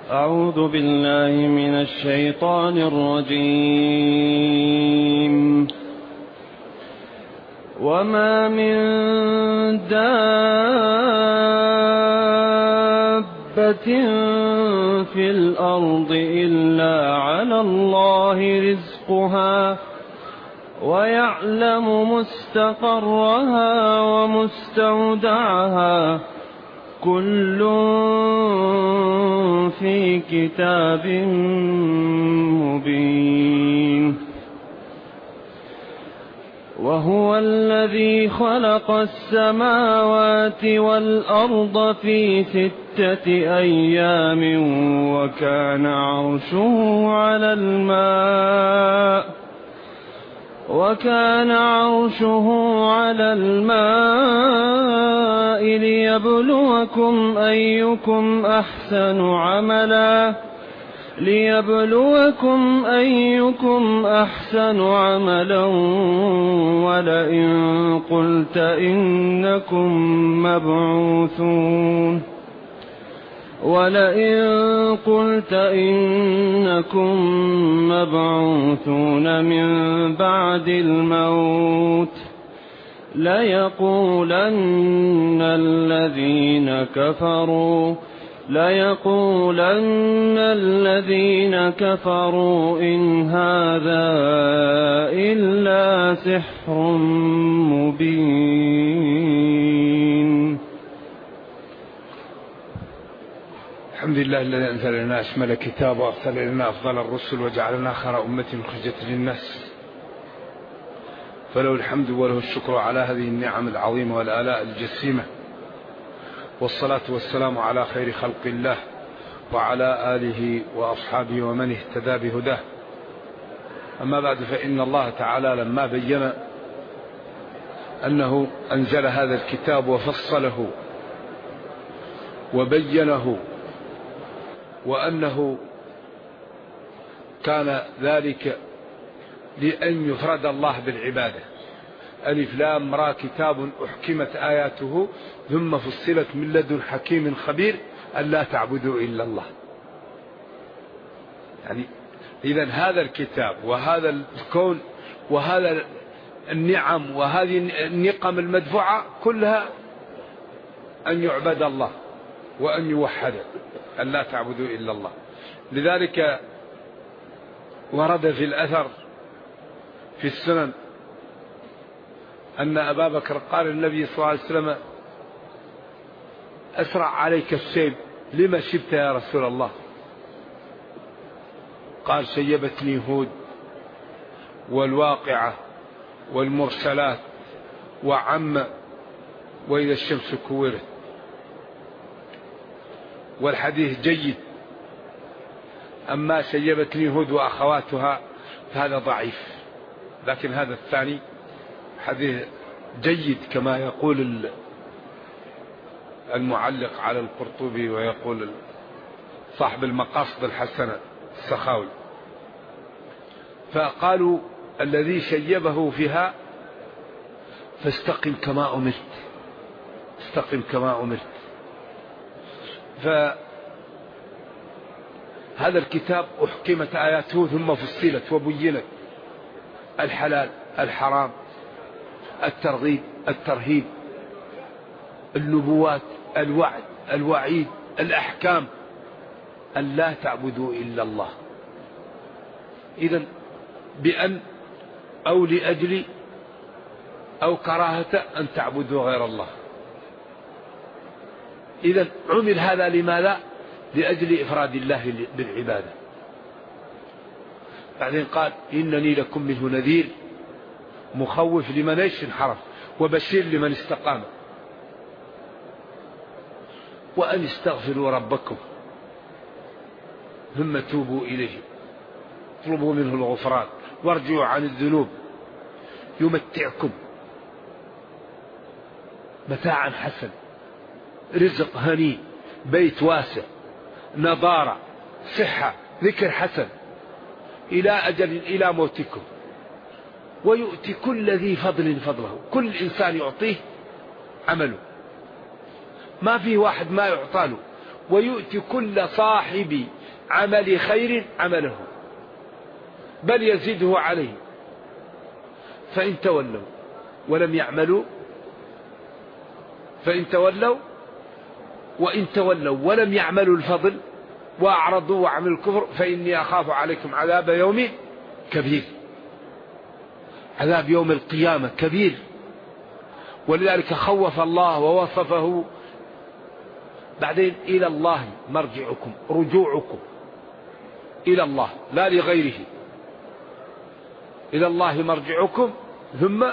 أعوذ بالله من الشيطان الرجيم. وما من دابة في الأرض إلا على الله رزقها ويعلم مستقرها ومستودعها كل في كتاب مبين. وهو الذي خلق السماوات والأرض في 6 أيام وكان عرشه على الماء ليبلوكم أيكم أحسن عملا ولئن قلت إنكم مبعوثون من بعد الموت ليقولن الذين كفروا إن هذا إلا سحر مبين. الحمد لله الذي أنزل لنا أشمل كتاب وأرسل لنا أفضل الرسل وجعلنا خير أمة أخرجت للناس، فله الحمد وله الشكر على هذه النعم العظيمة والآلاء الجسيمة، والصلاة والسلام على خير خلق الله وعلى آله وأصحابه ومن اهتدى بهداه. أما بعد، فإن الله تعالى لما بين أنه أنزل هذا الكتاب وفصله وبينه وأنه كان ذلك لأن يفرد الله بالعبادة. ألف لام را كتاب أحكمت آياته ثم فصلت من لدن حكيم خبير ألا تعبدوا إلا الله. يعني إذن هذا الكتاب وهذا الكون وهذا النعم وهذه النقم المدفوعة كلها أن يعبد الله وأن يوحد، أن لا تعبدوا إلا الله. لذلك ورد في الأثر في السنن أن أبا بكر قال النبي صلى الله عليه وسلم: أسرع عليك الشيب، لما شبت يا رسول الله؟ قال: شيبتني هود والواقعة والمرسلات وعم وإذا الشمس كورت. والحديث جيد، أما شيبتني هود وأخواتها فهذا ضعيف، لكن هذا الثاني حديث جيد كما يقول المعلق على القرطبي ويقول صاحب المقاصد الحسنة السخاوي. فقالوا: الذي شيبه فيها فاستقم كما أمرت. فهذا الكتاب أحكمت آياته ثم فصلت وبينت الحلال الحرام، الترغيب الترهيب، النبوات، الوعد الوعيد، الأحكام، أن لا تعبدوا إلا الله. إذن بأن أو لأجل أو كراهة أن تعبدوا غير الله. إذن عمل هذا لماذا؟ لأجل إفراد الله بالعبادة. بعدين قال: إنني لكم منه نذير مخوف لمن انحرف وبشير لمن استقام. وأن استغفروا ربكم ثم توبوا إليه، اطلبوا منه الغفران وارجعوا عن الذنوب، يمتعكم متاعا حسن، رزق هني، بيت واسع، نضارة، صحة، ذكر حسن، إلى أجل إلى موتكم، ويؤتي كل ذي فضل فضله. كل إنسان يعطيه عمله، ما في واحد ما يعطاله، ويؤتي كل صاحب عمل خير عمله بل يزيده عليه. فإن تولوا ولم يعملوا وإن تولوا ولم يعملوا الفضل وأعرضوا وعملوا الكفر فإني أخاف عليكم عذاب يوم كبير. عذاب يوم القيامة كبير، ولذلك خوف الله ووصفه. بعدين إلى الله مرجعكم، رجوعكم إلى الله لا لغيره، إلى الله مرجعكم ثم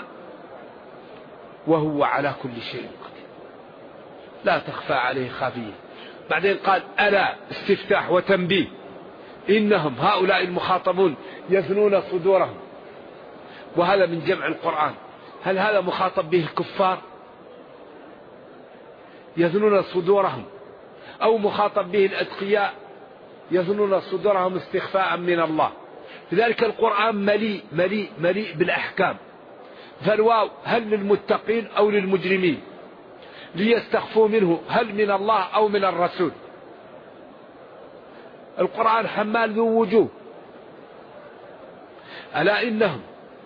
وهو على كل شيء قدير لا تخفى عليه خافية. بعدين قال ألا استفتاح وتنبيه إنهم هؤلاء المخاطبون يثنون صدورهم، وهذا من جمع القرآن. هل هذا مخاطب به الكفار يثنون صدورهم، أو مخاطب به الأتقياء يثنون صدورهم استخفاء من الله؟ لذلك القرآن مليء مليء مليء بالأحكام. فالواو هل للمتقين أو للمجرمين؟ ليستخفوا منه هل من الله أو من الرسول؟ القرآن حمال ذو وجوه. ألا إنهم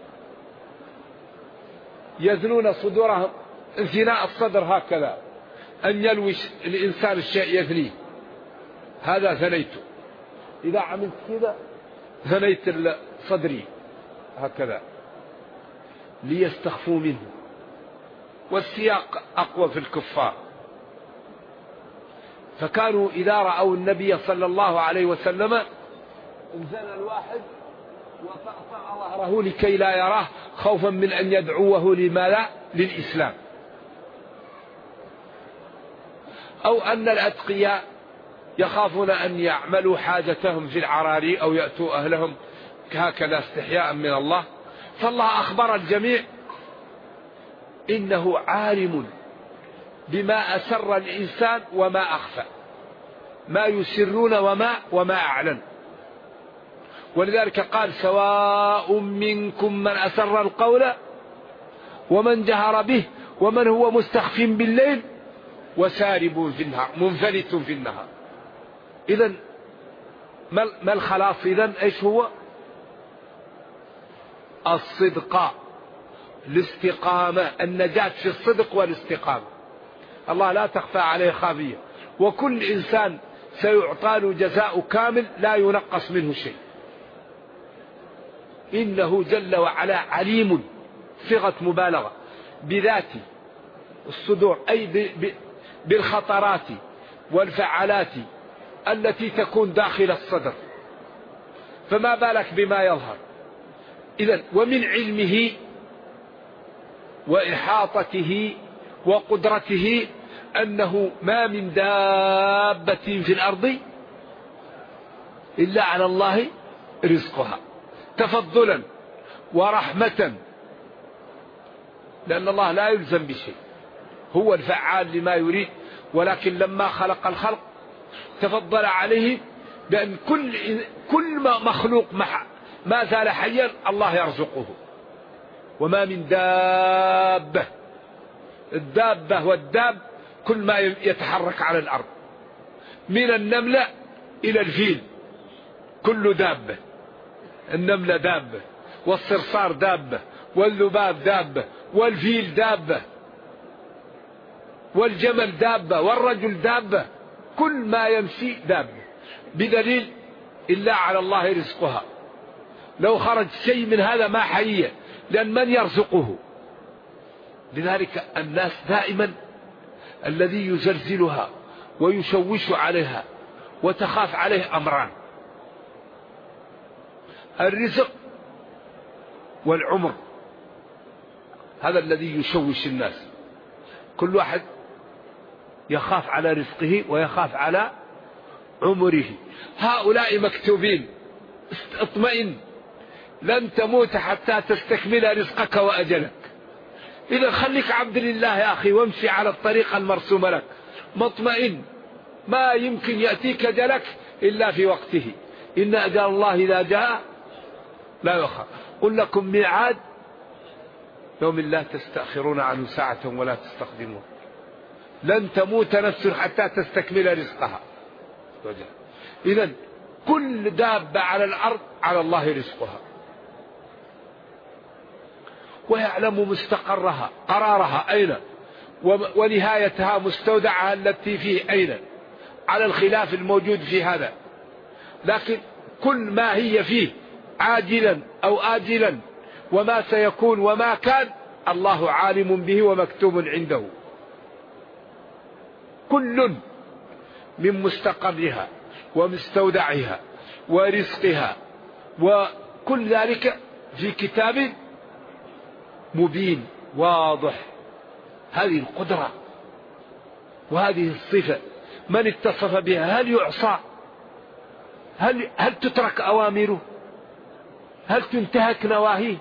يثنون صدورهم، انثناء الصدر هكذا أن يلوي الإنسان الشيء يثنيه، هذا ثنيته. إذا عملت كذا ثنيت صدري هكذا ليستخفوا منه. والسياق أقوى في الكفار، فكانوا إذا رأوا النبي صلى الله عليه وسلم انزل الواحد وطأطأ ظهره لكي لا يراه خوفا من أن يدعوه لماذا؟ للإسلام. أو أن الأتقياء يخافون أن يعملوا حاجتهم في العراري أو يأتوا أهلهم هكذا استحياء من الله. فالله أخبر الجميع إنه عالم بما أسر الإنسان وما أخفى، ما يسرون وما أعلن. ولذلك قال سواء منكم من أسر القول ومن جهر به ومن هو مستخف بالليل وسارب في النهار منفلت في النهار. إذن ما الخلاص؟ إذن إيش هو؟ الصدق، الاستقامة، النجاة في الصدق والاستقامة. الله لا تخفى عليه خافية، وكل إنسان سيعطى له جزاء كامل لا ينقص منه شيء. إنه جل وعلا عليم، صيغة مبالغة، بذات الصدور أي بالخطرات والفعالات التي تكون داخل الصدر، فما بالك بما يظهر. إذن ومن علمه وإحاطته وقدرته أنه ما من دابة في الأرض إلا على الله رزقها تفضلا ورحمة، لأن الله لا يلزم بشيء، هو الفعال لما يريد. ولكن لما خلق الخلق تفضل عليه بأن كل مخلوق ما زال حيا الله يرزقه. وما من دابة، الدابة والداب كل ما يتحرك على الأرض، من النملة إلى الفيل كل دابة. النملة دابة، والصرصار دابة، والذباب دابة، والفيل دابة، والجمل دابة، والرجل دابة، كل ما يمشي دابة، بدليل إلا على الله رزقها. لو خرج شيء من هذا ما حيية، لأن من يرزقه؟ لذلك الناس دائما الذي يزلزلها ويشوش عليها وتخاف عليه أمران: الرزق والعمر. هذا الذي يشوش الناس. كل واحد يخاف على رزقه ويخاف على عمره. هؤلاء مكتوبين. اطمئن، لن تموت حتى تستكمل رزقك وأجلك. إذا خليك عبد لله يا أخي وامشي على الطريقة المرسومة لك مطمئن. ما يمكن يأتيك أجلك إلا في وقته. إن أجل الله إذا جاء لا يؤخر. قل لكم ميعاد يوم لا تستأخرون عنه ساعة ولا تستقدمون. لن تموت نفس حتى تستكمل رزقها. وجل. إذن كل دابة على الأرض على الله رزقها، ويعلم مستقرها قرارها أين، ونهايتها مستودعها التي فيه أين، على الخلاف الموجود في هذا. لكن كل ما هي فيه عاجلا أو آجلا وما سيكون وما كان الله عالم به ومكتوب عنده، كل من مستقرها ومستودعها ورزقها وكل ذلك في كتاب مبين واضح. هذه القدرة وهذه الصفة من اتصف بها هل يعصى؟ هل تترك أوامره؟ هل تنتهك نواهيه؟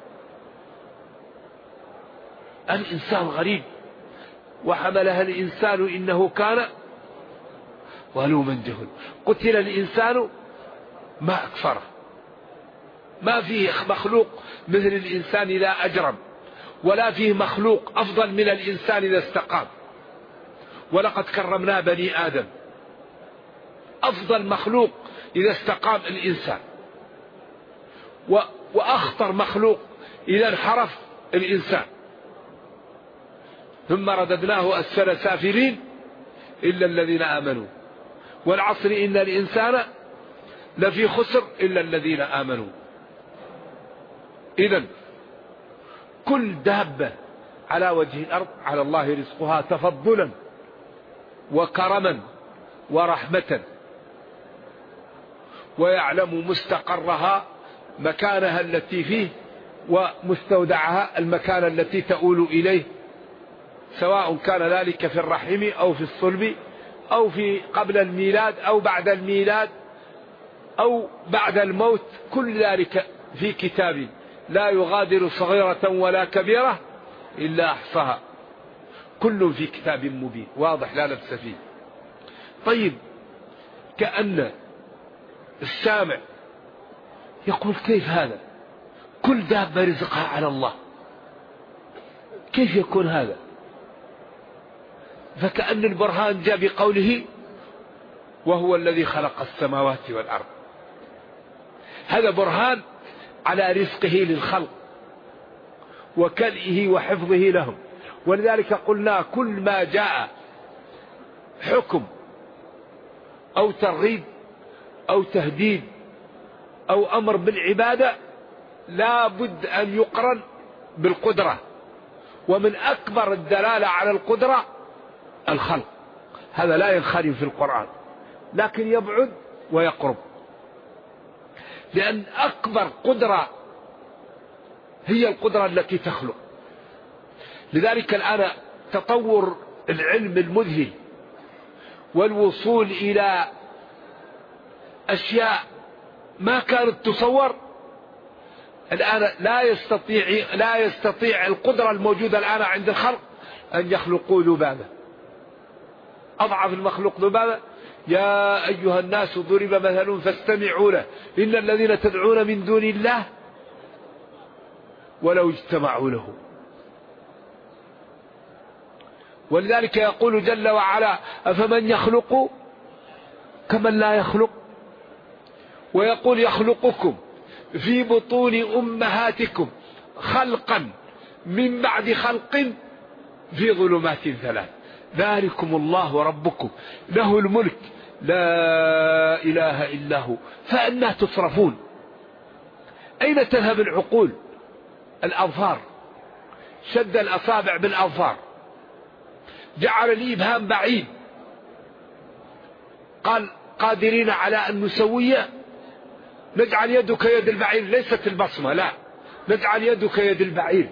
الإنسان غريب، وحملها الإنسان إنه كان ظلوما جهولا. قتل الإنسان ما أكفره، ما فيه مخلوق مثل الإنسان إذا أجرم، ولا فيه مخلوق أفضل من الإنسان إذا استقام. ولقد كرمنا بني آدم، أفضل مخلوق إذا استقام الإنسان، وأخطر مخلوق إذا انحرف الإنسان. ثم رددناه أسفل سافلين إلا الذين آمنوا والعصر إن الإنسان لفي خسر إلا الذين آمنوا. إذن كل دابة على وجه الأرض على الله رزقها تفضلا وكرما ورحمة، ويعلم مستقرها مكانها التي فيه ومستودعها المكان التي تؤول إليه، سواء كان ذلك في الرحم أو في الصلب أو في قبل الميلاد أو بعد الميلاد أو بعد الموت. كل ذلك في كتاب لا يغادر صغيرة ولا كبيرة إلا أحصاها، كل في كتاب مبين واضح لا لبس فيه. طيب، كأن السامع يقول كيف هذا؟ كل دابة رزقها على الله، كيف يكون هذا؟ فكأن البرهان جاء بقوله وهو الذي خلق السماوات والأرض. هذا برهان على رزقه للخلق وكلئه وحفظه لهم. ولذلك قلنا كل ما جاء حكم أو ترغيب أو تهديد أو أمر بالعبادة لا بد أن يقرن بالقدرة، ومن أكبر الدلالة على القدرة الخلق. هذا لا ينخرم في القرآن، لكن يبعد ويقرب، لأن أكبر قدرة هي القدرة التي تخلق. لذلك الآن تطور العلم المذهل والوصول إلى أشياء ما كانت تصور الآن لا يستطيع القدرة الموجودة الآن عند الخلق أن يخلقوا ذبابة. أضعف المخلوق ذبابة. يا أيها الناس ضرب مثل فاستمعوا له إن الذين تدعون من دون الله ولو اجتمعوا له. ولذلك يقول جل وعلا أفمن يخلق كمن لا يخلق، ويقول يخلقكم في بطون أمهاتكم خلقا من بعد خلق في ظلمات ثلاث ذلكم الله ربكم له الملك لا إله إلا هو فأنى تصرفون؟ أين تذهب العقول؟ الأظفار، شد الأصابع بالأظفار، جعل الإبهام بعيد، قال قادرين على أن نسوي، نجعل يدك يد البعير، ليست البصمة، لا، نجعل يدك يد البعير.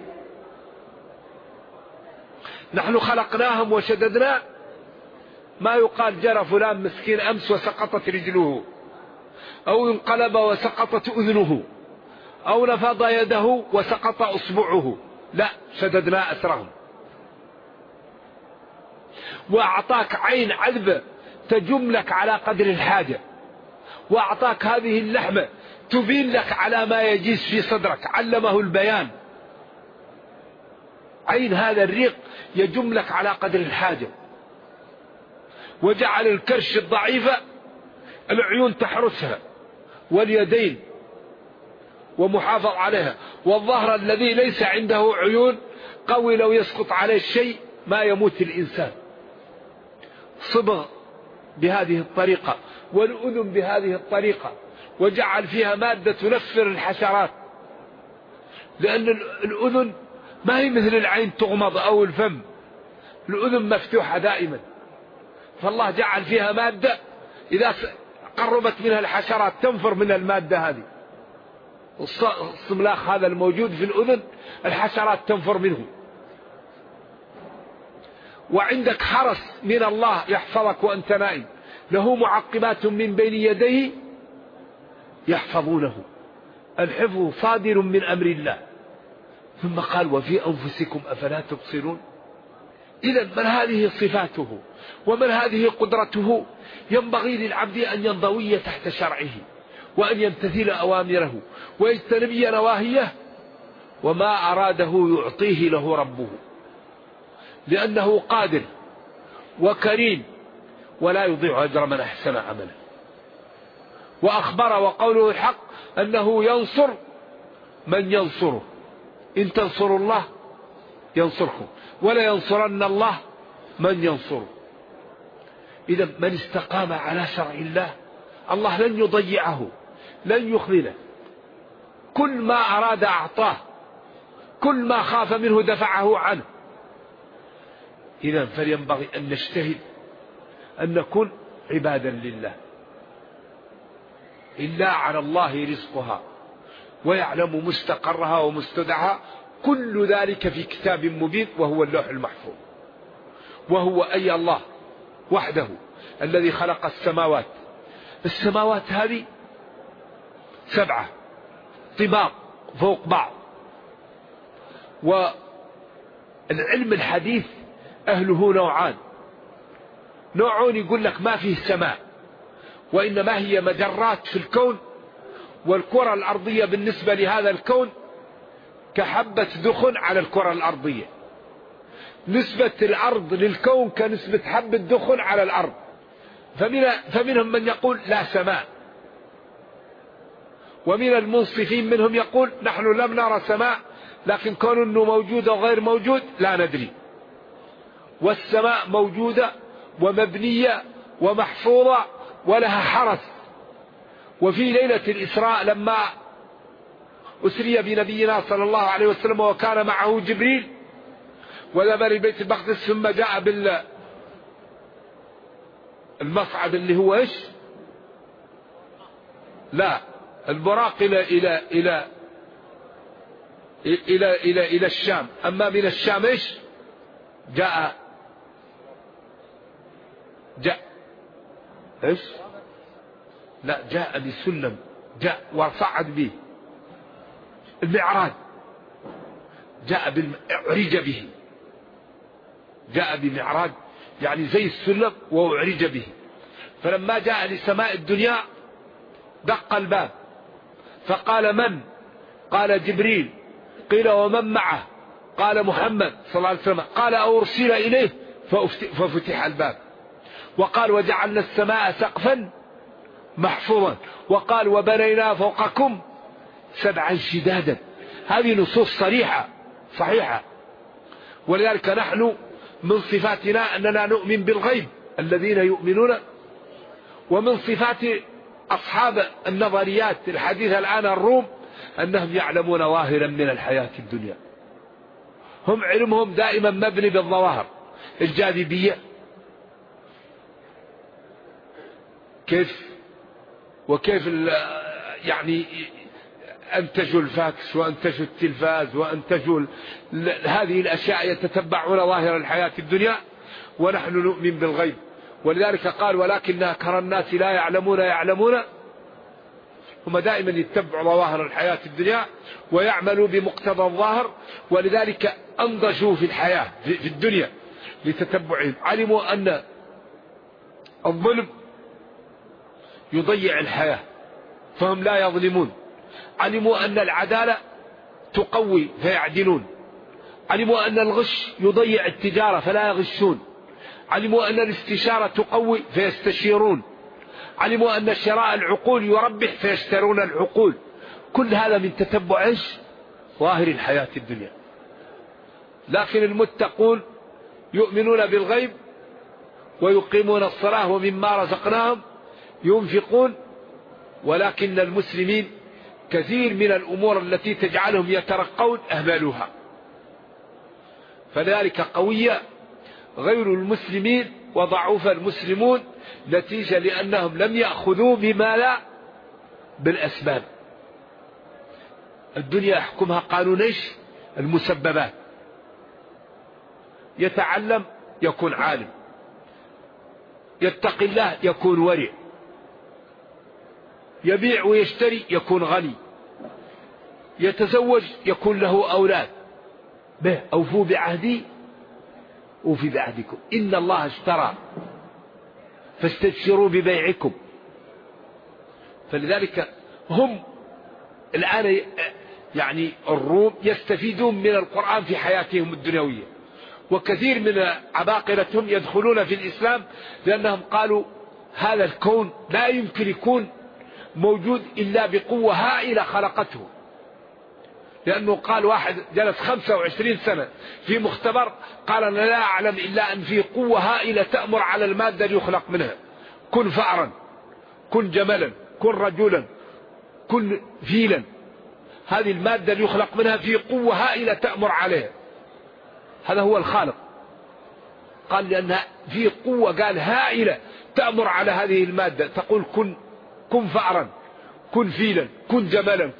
نحن خلقناهم وشددنا، ما يقال جرى فلان مسكين أمس وسقطت رجله، أو انقلب وسقطت أذنه، أو نفض يده وسقط أصبعه، لا، شددنا أسرهم. وأعطاك عين عذبة تجم لك على قدر الحاجة، وأعطاك هذه اللحمة تبين لك على ما يجيز في صدرك، علمه البيان. عين هذا الريق يجم لك على قدر الحاجة. وجعل الكرش الضعيفة العيون تحرسها، واليدين ومحافظ عليها، والظهر الذي ليس عنده عيون قوي لو يسقط عليه الشيء ما يموت الإنسان، صبغ بهذه الطريقة، والأذن بهذه الطريقة، وجعل فيها مادة تنفر الحشرات، لأن الأذن ما هي مثل العين تغمض أو الفم، الأذن مفتوحة دائما، فالله جعل فيها مادة إذا قربت منها الحشرات تنفر من المادة هذه، الصملاخ هذا الموجود في الأذن الحشرات تنفر منه. وعندك حرس من الله يحفظك وأنت نائم، له معقبات من بين يديه يحفظونه، الحفظ صادر من أمر الله. ثم قال وفي أنفسكم أفلا تبصرون. إذا من هذه صفاته ومن هذه قدرته، ينبغي للعبد أن ينضوي تحت شرعه، وأن يمتثل أوامره ويجتنب نواهيه، وما أراده يعطيه له ربه، لأنه قادر وكريم ولا يضيع أجر من أحسن عمله. وأخبر وقوله الحق أنه ينصر من ينصره، إن تنصروا الله ينصركم ولا ينصرن الله من ينصره. إذا من استقام على شرع الله الله لن يضيعه، لن يخذله، كل ما أراد أعطاه، كل ما خاف منه دفعه عنه. إذا فلينبغي أن نجتهد أن نكون عبادا لله. إلا على الله رزقها ويعلم مستقرها ومستودعها، كل ذلك في كتاب مبين وهو اللوح المحفوظ. وهو أي الله وحده الذي خلق السماوات. السماوات هذه 7 طباق فوق بعض. والعلم الحديث أهله نوعان، نوع يقول لك ما فيه سماء، وإنما هي مجرات في الكون، والكرة الأرضية بالنسبة لهذا الكون كحبة دخن على الكرة الأرضية، نسبة الأرض للكون كنسبة حبة دخن على الأرض. فمنهم من يقول لا سماء، ومن المنصفين منهم يقول نحن لم نرى سماء، لكن كون أنه موجود أو غير موجود لا ندري. والسماء موجودة ومبنية ومحفوظة ولها حرس. وفي ليلة الإسراء لما أسري بنبينا صلى الله عليه وسلم وكان معه جبريل وذهب لبيت المقدس، ثم جاء بالمصعد اللي هو إيش؟ لا، البراق إلى الشام. أما من الشام إيش؟ جاء إيش؟ لا، جاء بسلم، جاء وصعد به المعراج، أعرج به، جاء بمعراج يعني زي السلم وأعرج به. فلما جاء لسماء الدنيا دق الباب فقال من؟ قال جبريل. قيل ومن معه؟ قال محمد صلى الله عليه وسلم. قال أرسل إليه ففتح الباب. وقال وجعلنا السماء سقفا محفوظا. وقال وبنينا فوقكم 7 شدادا. هذه نصوص صحيحة. ولذلك نحن من صفاتنا أننا نؤمن بالغيب، الذين يؤمنون. ومن صفات أصحاب النظريات الحديثة الآن الروم أنهم يعلمون ظاهرا من الحياة الدنيا، هم علمهم دائما مبني بالظواهر. الجاذبية وكيف يعني أنتجوا الفاكس وأنتجوا التلفاز وأنتجوا هذه الأشياء، يتتبعون ظاهر الحياة الدنيا، ونحن نؤمن بالغيب. ولذلك قال ولكن أكثر الناس لا يعلمون. هم دائما يتبعوا ظواهر الحياة الدنيا ويعملوا بمقتضى الظاهر، ولذلك أنضجوا في الحياة في الدنيا لتتبعهم. علموا أن الظلم يضيع الحياة فهم لا يظلمون. علموا أن العدالة تقوي فيعدلون. علموا أن الغش يضيع التجارة فلا يغشون. علموا أن الاستشارة تقوي فيستشيرون. علموا أن شراء العقول يربح فيشترون العقول. كل هذا من تتبع إيش؟ ظاهر الحياة الدنيا. لكن المتقون يؤمنون بالغيب ويقيمون الصلاة ومما رزقناهم ينفقون. ولكن المسلمين كثير من الأمور التي تجعلهم يترقون أهملوها. فذلك قوية غير المسلمين وضعوف المسلمون نتيجة لأنهم لم يأخذوا بما لا بالأسباب. الدنيا يحكمها قانون إيش؟ المسببات. يتعلم يكون عالم، يتقي الله يكون ورع، يبيع ويشتري يكون غني، يتزوج يكون له أولاد. به أوفوا بعهدي أوفي بعهدكم إن الله اشترى فاستبشروا ببيعكم. فلذلك هم الآن يعني الروم يستفيدون من القرآن في حياتهم الدنيوية، وكثير من عباقرتهم يدخلون في الإسلام لأنهم قالوا هذا الكون لا يمكن يكون موجود إلا بقوة هائلة خلقته. لأنه قال واحد جلس 25 سنة في مختبر قال أنا لا أعلم إلا أن في قوة هائلة تأمر على المادة ليخلق منها. كن فأرا، كن جملا، كن رجلا، كن فيلا. هذه المادة ليخلق منها في قوة هائلة تأمر عليها. هذا هو الخالق. قال لأنها في قوة قال هائلة تأمر على هذه المادة تقول كن فأرا، كن فيلا، كن جملا،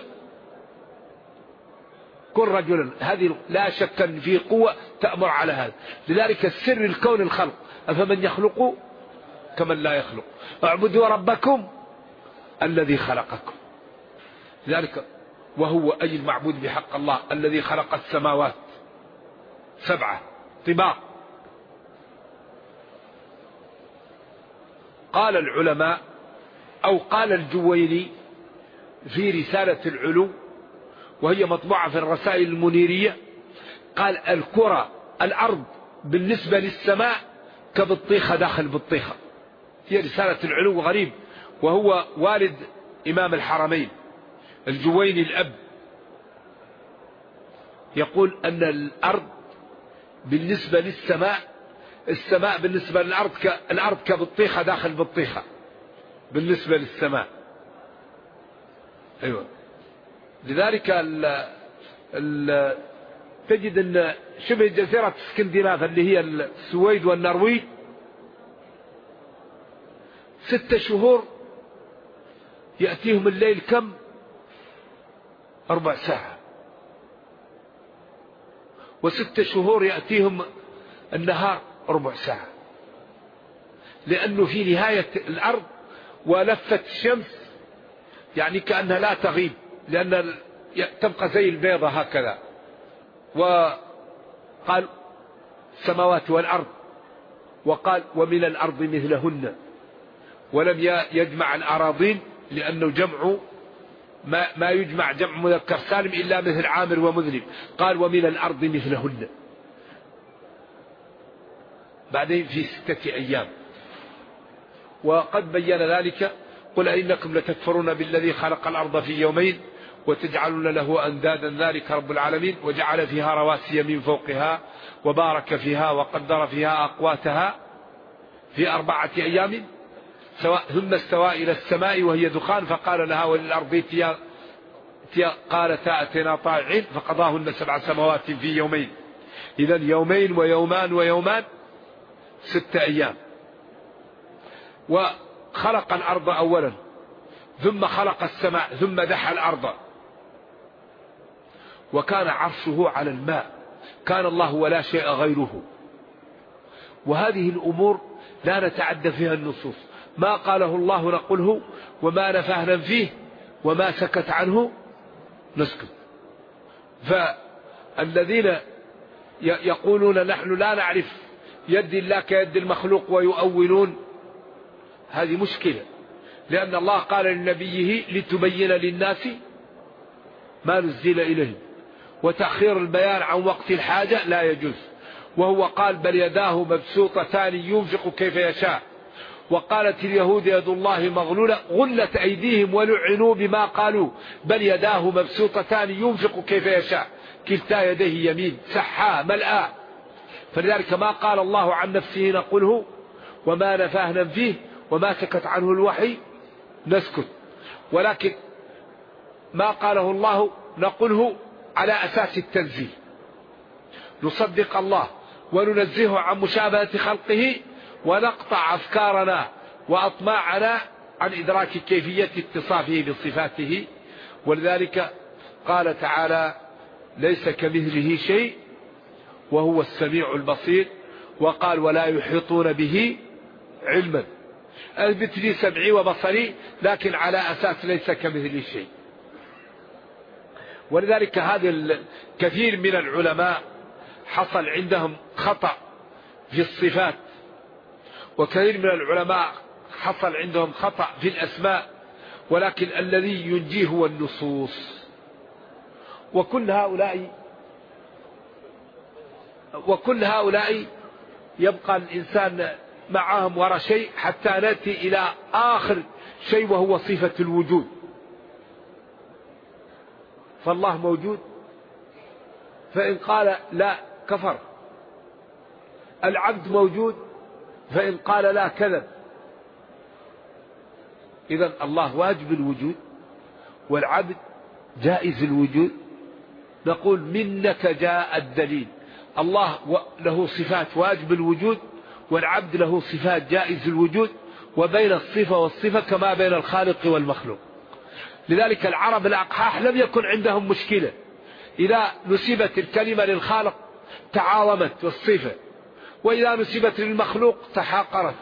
كن رجلا. هذه لا شك أن في قوة تأمر على هذا. لذلك السر الكون الخلق. أفمن يخلق كمن لا يخلق. اعبدوا ربكم الذي خلقكم. لذلك وهو أي المعبود بحق الله الذي خلق السماوات 7 طباق. قال العلماء أو قال الجويني في رسالة العلو وهي مطبوعة في الرسائل المنيرية، قال الكرة الأرض بالنسبة للسماء كبطيخة داخل بطيخة. هي رسالة العلو غريب، وهو والد إمام الحرمين الجويني الأب، يقول أن الأرض بالنسبة للسماء، السماء بالنسبة للأرض الأرض كبطيخة داخل بطيخة بالنسبة للسماء. أيوة. لذلك تجد أن شبه جزيرة اسكندنافيا اللي هي السويد والنرويج 6 شهور يأتيهم الليل كم؟ 4 ساعة. و6 شهور يأتيهم النهار 4 ساعة. لأنه في نهاية الأرض ولفت الشمس يعني كأنها لا تغيب، لأن تبقى زي البيضة هكذا. وقال السماوات والأرض، وقال ومن الأرض مثلهن، ولم يجمع الأراضين لأنه جمع ما يجمع جمع مذكر سالم إلا مثل عامر ومذنب. قال ومن الأرض مثلهن. بعدين في 6 أيام. وقد بين ذلك قل أئنكم لتكفرون بالذي خلق الأرض في يومين وتجعلون له أندادا ذلك رب العالمين وجعل فيها رواسي من فوقها وبارك فيها وقدر فيها أقواتها في 4 أيام ثم استوى إلى السماء وهي دخان فقال لها وللأرض ائتيا قالتا أتينا طائعين فقضاهن 7 سماوات في يومين. إذن يومين ويومان ويومان 6 أيام. وخلق الأرض أولا ثم خلق السماء ثم دحى الأرض. وكان عرشه على الماء، كان الله ولا شيء غيره. وهذه الأمور لا نتعدى فيها النصوص. ما قاله الله نقوله، وما نفاه ننفيه، وما سكت عنه نسكت. فالذين يقولون نحن لا نعرف يد الله كيد المخلوق ويؤولون، هذه مشكلة. لأن الله قال لنبيه لتبين للناس ما نزل إليهم، وتأخير البيان عن وقت الحاجة لا يجوز. وهو قال بل يداه مبسوطتان ينفق كيف يشاء وقالت اليهود يد الله مغلولة غلت أيديهم ولعنوا بما قالوا بل يداه مبسوطتان ينفق كيف يشاء كلتا يديه يمين سحاء ملآ. فلذلك ما قال الله عن نفسه نقوله وما نفاه ننفيه وما سكت عنه الوحي نسكت، ولكن ما قاله الله نقوله على أساس التنزيه، نصدق الله وننزهه عن مشابهة خلقه ونقطع أفكارنا وأطماعنا عن إدراك كيفية اتصافه بصفاته. ولذلك قال تعالى ليس كمثله شيء وهو السميع البصير، وقال ولا يحيطون به علما، أثبت لي سمعي وبصري لكن على أساس ليس كمثله شيء. ولذلك هذا كثير من العلماء حصل عندهم خطأ في الصفات، وكثير من العلماء حصل عندهم خطأ في الأسماء، ولكن الذي ينجيه هو النصوص. وكل هؤلاء يبقى الإنسان معهم وراء شيء حتى نأتي إلى آخر شيء وهو صفة الوجود. فالله موجود، فإن قال لا كفر. العبد موجود، فإن قال لا كذب. إذن الله واجب الوجود والعبد جائز الوجود. نقول منك جاء الدليل. الله له صفات واجب الوجود والعبد له صفات جائز الوجود، وبين الصفة والصفة كما بين الخالق والمخلوق. لذلك العرب الأقحاح لم يكن عندهم مشكلة إذا نسبت الكلمة للخالق تعاظمت والصفة، وإذا نسبت للمخلوق تحاقرت.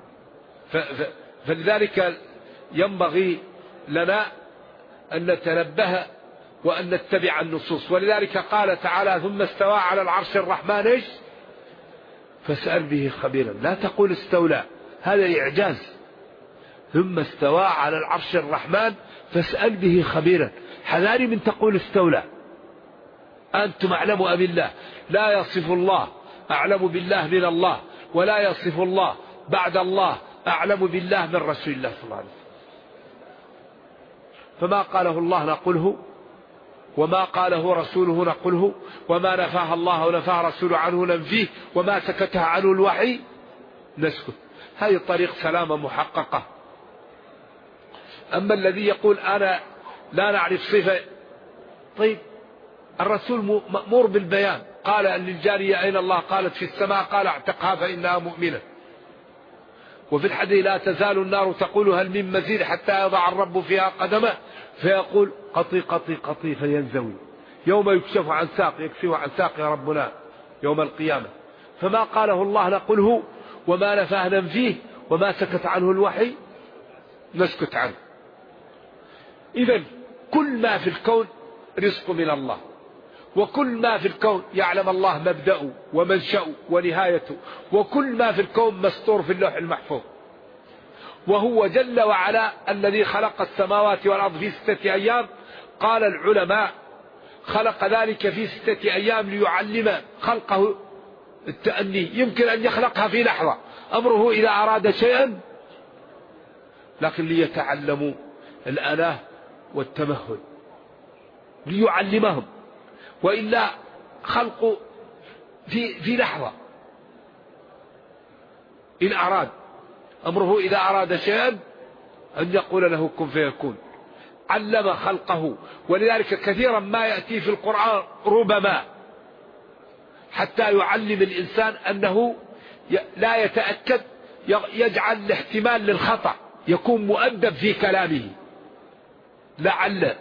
فلذلك ينبغي لنا أن نتنبه وأن نتبع النصوص. ولذلك قال تعالى ثم استوى على العرش الرحمن إيش؟ فاسأل به خبيرا. لا تقول استولى، هذا إعجاز. ثم استوى على العرش الرحمن فاسأل به خبيرا. حذاري من تقول استولى. أنتم أعلم أم الله؟ لا يصف الله أعلم بالله من الله، ولا يصف الله بعد الله أعلم بالله من رسول الله صلى الله عليه وسلم. فما قاله الله نقوله، وما قاله رسوله نقوله، وما نفاه الله ونفاه رسوله عنه ننفيه، وما سكته عنه الوحي نسكت. هذه طريق سلامة محققة. أما الذي يقول أنا لا نعرف صفة، طيب الرسول مأمور بالبيان. قال للجارية أين الله؟ قالت في السماء. قال اعتقها فإنها مؤمنة. وفي الحديث لا تزال النار تقول هل من مزيد حتى يضع الرب فيها قدمه فيقول قطي قطي قطي فينزوي. يوم يكشف عن ساق يكشف عن ساق يا ربنا يوم القيامة. فما قاله الله نقوله، وما نفاه ننفيه، وما سكت عنه الوحي نسكت عنه. إذن كل ما في الكون رزق من الله، وكل ما في الكون يعلم الله مبدأه ومنشأه ونهايته، وكل ما في الكون مستور في اللوح المحفوظ. وهو جل وعلا الذي خلق السماوات والأرض في 6 أيام. قال العلماء خلق ذلك في 6 أيام ليعلم خلقه التأني. يمكن أن يخلقها في لحظة، أمره إذا أراد شيئا، لكن ليتعلموا الأناه والتمهل ليعلمهم، وإلا خلقوا في لحظة. إن أراد أمره إذا أراد شيئا أن يقول له كن فيكون. علم خلقه. ولذلك كثيرا ما يأتي في القرآن ربما حتى يعلم الإنسان أنه لا يتأكد، يجعل الاحتمال للخطأ، يكون مؤدب في كلامه لعل.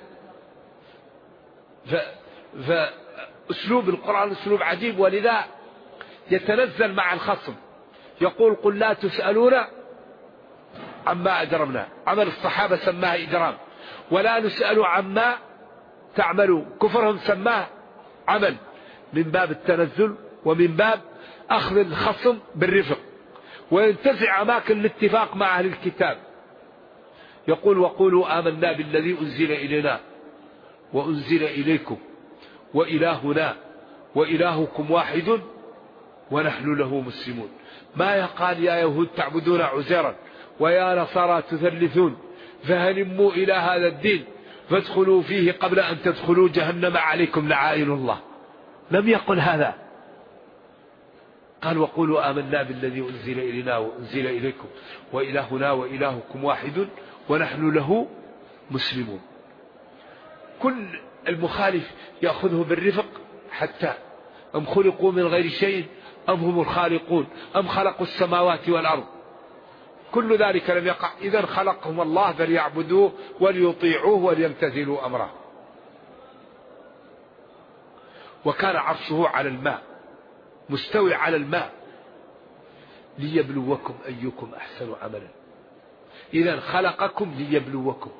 فأسلوب القرآن أسلوب عجيب. ولذا يتنزل مع الخصم يقول قل لا تسألون عما أجرمنا. عمل الصحابة سماه إجرام، ولا نسأل عما تعملوا. كفرهم سماه عمل، من باب التنزل ومن باب أخذ الخصم بالرفق، وينتزع أماكن الاتفاق مع أهل الكتاب. يقول وقولوا آمنا بالذي أنزل إلينا وأنزل إليكم وإلهنا وإلهكم واحد ونحن له مسلمون. ما يقال يا يهود تعبدون عزيرا ويا نصارى تثلثون فهلموا إلى هذا الدين فادخلوا فيه قبل أن تدخلوا جهنم عليكم لعائن الله. لم يقل هذا، قال وقولوا آمنا بالذي أنزل إلينا وأنزل إليكم وإلهنا وإلهكم واحد ونحن له مسلمون. كل المخالف يأخذه بالرفق، حتى أم خلقوا من غير شيء أم هم الخالقون أم خلقوا السماوات والأرض، كل ذلك لم يقع. إذن خلقهم الله فليعبدوه وليطيعوه وليمتثلوا أمره. وكان عرشه على الماء، مستوي على الماء، ليبلوكم أيكم أحسن عملا. إذن خلقكم ليبلوكم،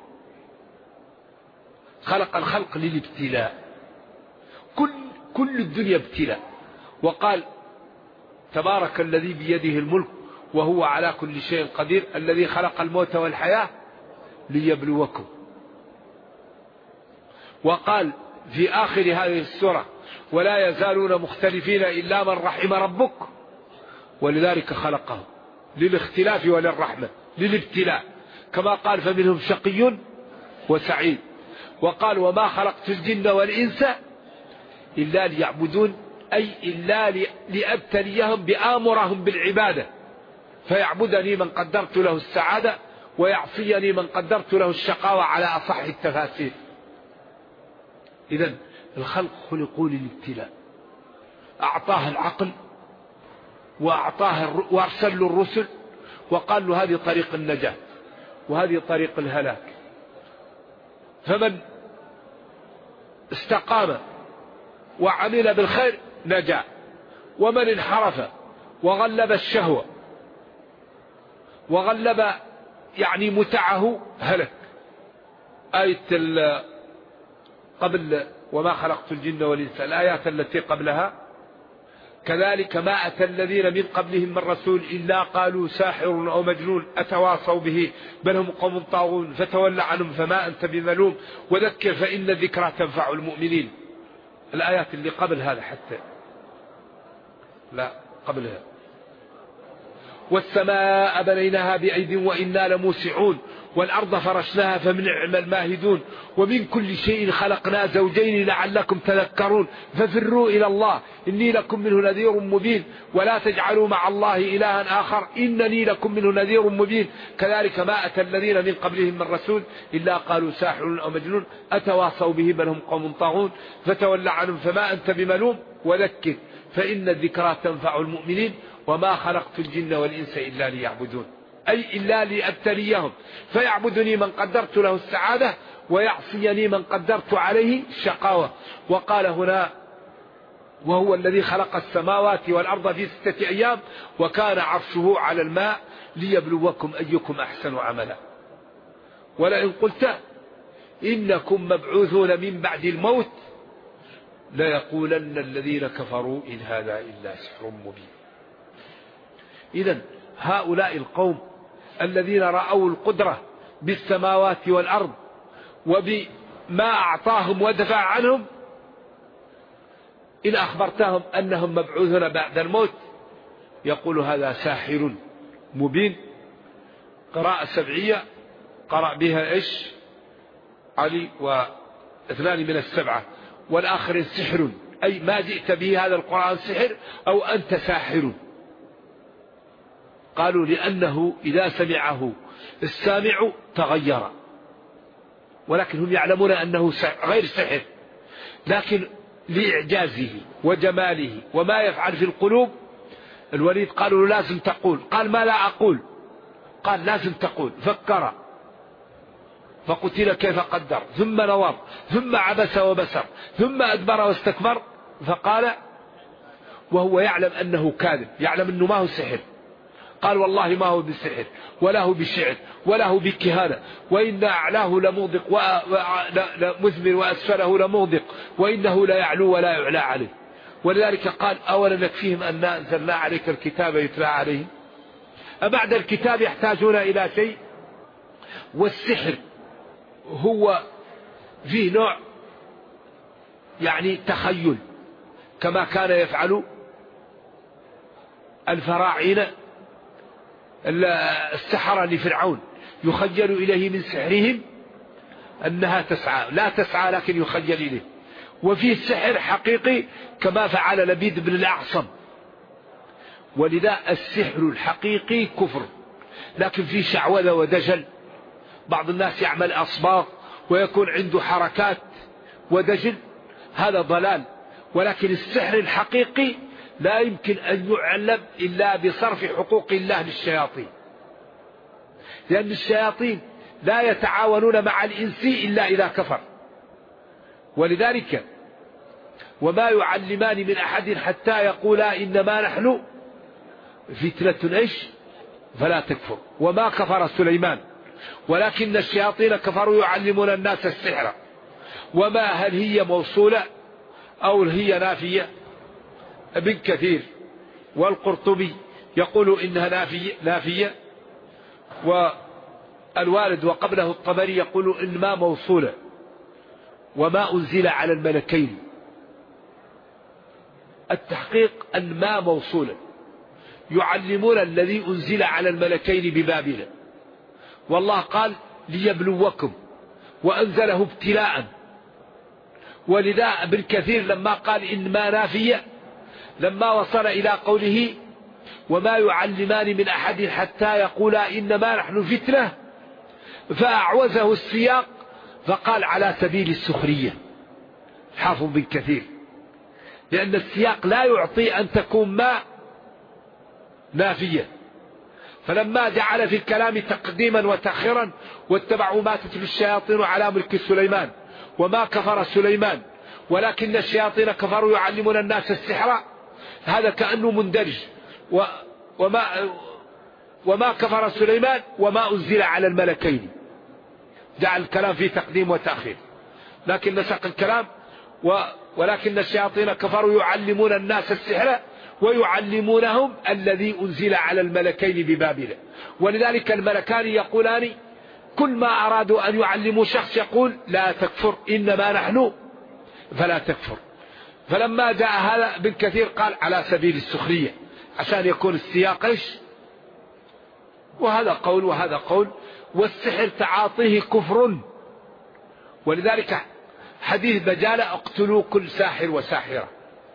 خلق الخلق للابتلاء، كل الدنيا ابتلاء. وقال تبارك الذي بيده الملك وهو على كل شيء قدير الذي خلق الموت والحياة ليبلوكم. وقال في آخر هذه السورة ولا يزالون مختلفين إلا من رحم ربك، ولذلك خلقهم للاختلاف وللرحمة للابتلاء، كما قال فمنهم شقي وسعيد. وقال وما خلقت الجن والإنس إلا ليعبدون، أي إلا لأبتليهم بآمرهم بالعبادة، فيعبدني من قدرت له السعادة ويعصيني من قدرت له الشقاوة على أصح التفاسير. إذن الخلق خلقوا للابتلاء، أعطاه العقل وأرسل له الرسل وقال له هذه طريق النجاة وهذه طريق الهلاك، فمن استقام وعمل بالخير نجا، ومن انحرف وغلب الشهوة وغلب متعه هلك. آية قبل وما خلقت الجن والإنس، الآيات التي قبلها كذلك ما أتى الذين من قبلهم من رسول إلا قالوا ساحر أو مجنون أتواصوا به بل هم قوم طاغون فتول عنهم فما أنت بملوم وذكر فإن الذكرى تنفع المؤمنين. الآيات اللي قبل هذا حتى لا قبلها. والسماء بنيناها بأيد وإنا لموسعون والأرض فرشناها فنعم الماهدون ومن كل شيء خلقنا زوجين لعلكم تذكرون ففروا إلى الله إني لكم منه نذير مبين ولا تجعلوا مع الله إلها آخر إنني لكم منه نذير مبين. كذلك ما أتى الذين من قبلهم من رسول إلا قالوا ساحر أو مجنون أتواصوا به بل هم قوم طاغون فتول عنهم فما أنت بملوم وذكر فإن الذكرى تنفع المؤمنين وما خلقت الجن والإنس إلا ليعبدون، أي إلا لأبتليهم فيعبدني من قدرت له السعادة ويعصيني من قدرت عليه الشقاوة. وقال هنا وهو الذي خلق السماوات والأرض في 6 أيام وكان عرشه على الماء ليبلوكم أيكم أحسن عملا. ولئن قلت إنكم مبعوثون من بعد الموت ليقولن الذين كفروا إن هذا إلا سحر مبين. إذن هؤلاء القوم الذين رأوا القدرة بالسماوات والأرض وبما أعطاهم ودفع عنهم إن أخبرتهم أنهم مبعوثون بعد الموت يقول هذا ساحر مبين. قراءة سبعية قرأ بها علي واثنان من السبعة والآخر سحر، أي ما جئت به هذا القرآن سحر أو أنت ساحر. قالوا لأنه إذا سمعه السامع تغير، ولكن هم يعلمون أنه غير سحر، لكن لإعجازه وجماله وما يفعل في القلوب. الوليد قالوا لازم تقول، قال ما لا أقول، قال لازم تقول. فكر فقتل كيف قدر ثم نظر ثم عبس وبسر ثم أدبر واستكبر فقال وهو يعلم أنه كاذب، يعلم أنه ما هو سحر. قال والله ما هو بسحر ولا هو بشعر ولا هو بكهانة وإن أعلاه لمغدق ومثمر وأسفله لمغدق وإنه لا يعلو ولا يعلى عليه. ولذلك قال أولا يكفيهم أن أنزلنا عليك الكتاب يتلى عليهم أبعد الكتاب يحتاجون إلى شيء. والسحر هو فيه نوع تخيل كما كان يفعل الفراعنة السحرة لفرعون يخيل إليه من سحرهم أنها تسعى، لا تسعى لكن يخيل إليه. وفيه سحر حقيقي كما فعل لبيد بن الأعصم. ولذا السحر الحقيقي كفر، لكن فيه شعوذة ودجل. بعض الناس يعمل أصباغ ويكون عنده حركات ودجل، هذا ضلال. ولكن السحر الحقيقي لا يمكن أن يعلم إلا بصرف حقوق الله للشياطين، لأن الشياطين لا يتعاونون مع الإنس إلا إذا كفر. ولذلك وما يعلمان من أحد حتى يقولا إنما نحن فتنة إيش فلا تكفر. وما كفر سليمان ولكن الشياطين كفروا يعلمون الناس السحر. وما هل هي موصولة أو هي نافية؟ ابن كثير والقرطبي يقول إنها نافية، والوالد وقبله الطبري يقول إن ما موصولة. وما أنزل على الملكين، التحقيق أن ما موصولة، يعلمون الذي أنزل على الملكين ببابل. والله قال ليبلوكم وأنزله ابتلاء. ولذا ابن كثير لما قال إن ما نافية، لما وصل إلى قوله وما يعلمان من أحد حتى يقولا إنما نحن فتنة، فأعوزه السياق فقال على سبيل السخرية حافظ بن كثير، لأن السياق لا يعطي أن تكون ما نافية. فلما جعل في الكلام تقديما وتأخيرا واتبعوا ما تتلو الشياطين على ملك سليمان وما كفر سليمان ولكن الشياطين كفروا يعلمون الناس السحر، هذا كأنه مندرج. وما كفر سليمان وما أنزل على الملكين، جعل الكلام في تقديم وتأخير، لكن نسق الكلام ولكن الشياطين كفروا يعلمون الناس السحر ويعلمونهم الذي أنزل على الملكين ببابل. ولذلك الملكان يقولان كل ما أرادوا أن يعلموا شخص يقول لا تكفر إنما نحن فلا تكفر. فلما جاء هذا ابن كثير قال على سبيل السخرية عشان يكون السياق إيش، وهذا قول وهذا قول. والسحر تعاطيه كفر، ولذلك حديث بجالة اقتلوا كل ساحر وساحرة.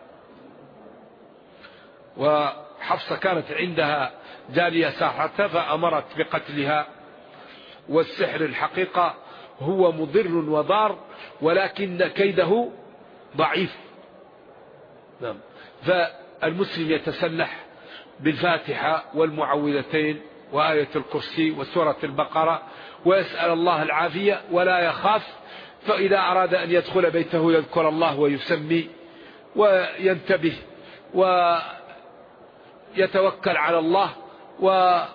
وحفصة كانت عندها جارية ساحرة فأمرت بقتلها. والسحر الحقيقة هو مضر وضار ولكن كيده ضعيف. نعم. فالمسلم يتسلح بالفاتحة والمعوذتين وآية الكرسي وسورة البقرة ويسأل الله العافية ولا يخاف. فإذا أراد أن يدخل بيته يذكر الله ويسمي وينتبه ويتوكل على الله، وما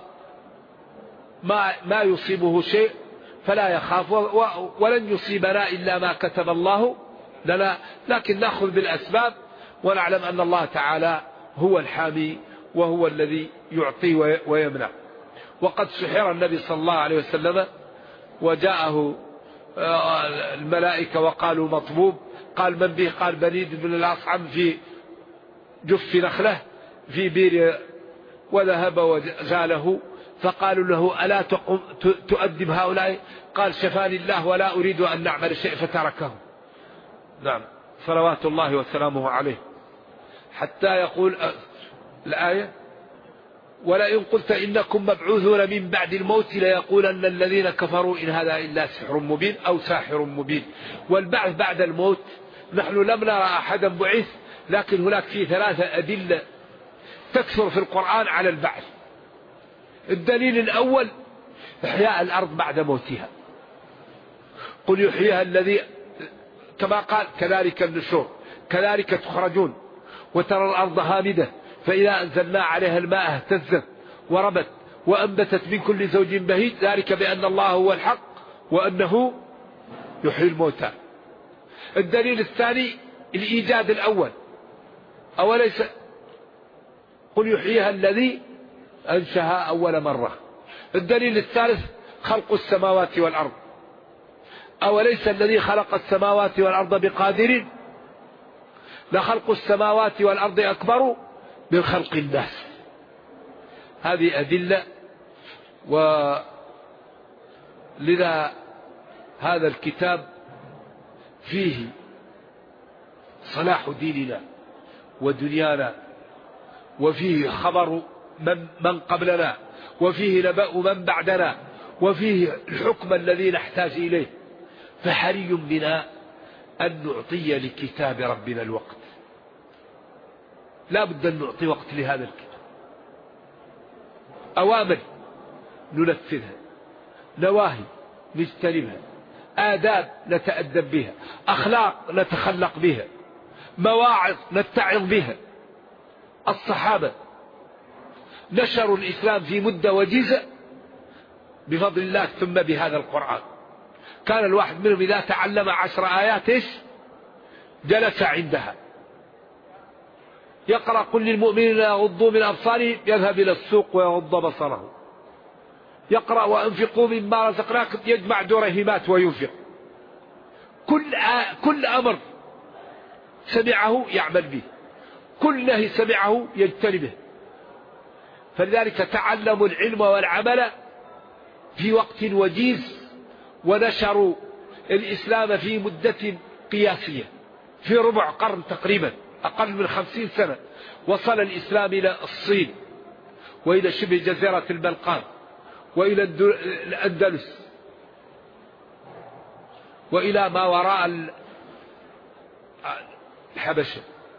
يصيبه شيء فلا يخاف. ولن يصيبنا إلا ما كتب الله لنا، لكن نأخذ بالأسباب ونعلم أن الله تعالى هو الحامي وهو الذي يعطي ويمنع. وقد سحر النبي صلى الله عليه وسلم وجاءه الملائكة وقالوا مطبوب. قال من به؟ قال بريد بن الأصعم في جف نخلة في بير وذهب وزاله. فقالوا له ألا تؤدب هؤلاء؟ قال شفاني الله ولا أريد أن نعمل شيء فتركه. نعم صلوات الله وسلامه عليه. حتى يقول الآية ولئن قلت إنكم مبعوثون من بعد الموت ليقولن الذين كفروا إن هذا إلا سحر مبين أو ساحر مبين. والبعث بعد الموت نحن لم نرى أحدا بعث، لكن هناك في 3 أدلة تكثر في القرآن على البعث. الدليل الأول إحياء الأرض بعد موتها، قل يحييها الذي كما قال كذلك النشور كذلك تخرجون. وترى الأرض هامدة فإذا أنزلنا عليها الماء اهتزت وربت وأنبتت من كل زوج بهيج ذلك بأن الله هو الحق وأنه يحيي الموتى. الدليل الثاني الإيجاد الأول أوليس قل يحييها الذي أنشأها أول مرة. الدليل الثالث خلق السماوات والأرض أوليس الذي خلق السماوات والأرض بقادر لخلق السماوات والأرض أكبر من خلق الناس. هذه أدلة ولذا هذا الكتاب فيه صلاح ديننا ودنيانا، وفيه خبر من قبلنا، وفيه نبأ من بعدنا، وفيه الحكم الذي نحتاج إليه. فحري بنا أن نعطي لكتاب ربنا الوقت، لا بد أن نعطي وقت لهذا الكتاب. أوامر ننفذها، نواهي نجتنبها، آداب نتأدب بها، أخلاق نتخلق بها، مواعظ نتعظ بها. الصحابة نشروا الإسلام في مدة وجيزة بفضل الله ثم بهذا القرآن. كان الواحد منهم إذا تعلم 10 آيات جلس عندها يقرأ قل للمؤمنين يغضوا من أبصارهم، يذهب إلى السوق ويغض بصره. يقرأ وأنفقوا مما رزقناكم، يجمع درهمات وينفق. كل أمر سمعه يعمل به، كل نهي سمعه يجتنبه. فلذلك تعلموا العلم والعمل في وقت وجيز، ونشروا الإسلام في مدة قياسية، في ربع قرن تقريبا، أقل من 50 سنة وصل الإسلام إلى الصين، وإلى شبه جزيرة البلقان، وإلى الأندلس، وإلى ما وراء الحبشة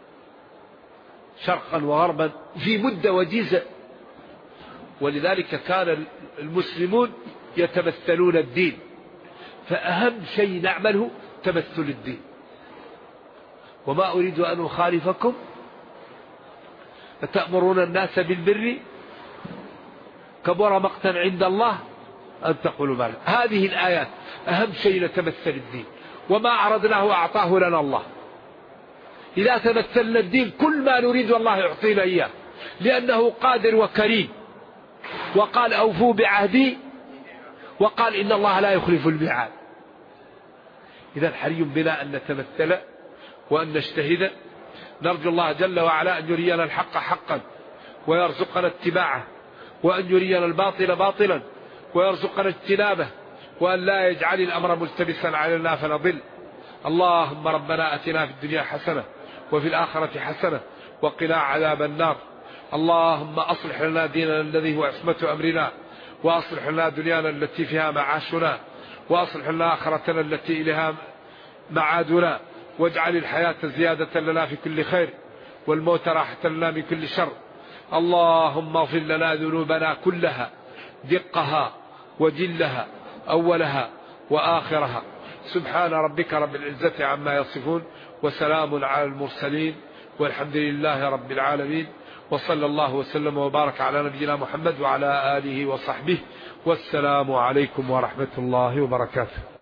شرقا وغربا في مدة وجيزة. ولذلك كان المسلمون يتمثلون الدين، فأهم شيء نعمله تمثل الدين. وما أريد أن أخالفكم أتأمرون الناس بالبر كبر مقتا عند الله أن تقولوا ما لا. هذه الآيات أهم شيء نتمثل الدين، وما أردناه أعطاه لنا الله. إذا تمثلنا الدين كل ما نريد الله يعطينا إياه، لأنه قادر وكريم. وقال أوفوا بعهدي، وقال إن الله لا يخلف الميعاد. إذا حري بنا أن نتمثل وأن نجتهد. نرجو الله جل وعلا أن يرينا الحق حقا ويرزقنا اتباعه، وأن يرينا الباطل باطلا ويرزقنا اجتنابه، وأن لا يجعل الأمر ملتبسا علينا فنضل. اللهم ربنا أتنا في الدنيا حسنة وفي الآخرة حسنة وقنا عذاب النار. اللهم أصلح لنا ديننا الذي هو عصمة أمرنا، وأصلح لنا دنيانا التي فيها معاشنا، وأصلح لنا آخرتنا التي إليها معادنا، واجعل الحياة زيادة لنا في كل خير، والموت راحة لنا من كل شر. اللهم اغفر لنا ذنوبنا كلها، دقها وجلها، أولها وآخرها. سبحان ربك رب العزة عما يصفون، وسلام على المرسلين، والحمد لله رب العالمين. وصلى الله وسلم وبارك على نبينا محمد وعلى آله وصحبه، والسلام عليكم ورحمة الله وبركاته.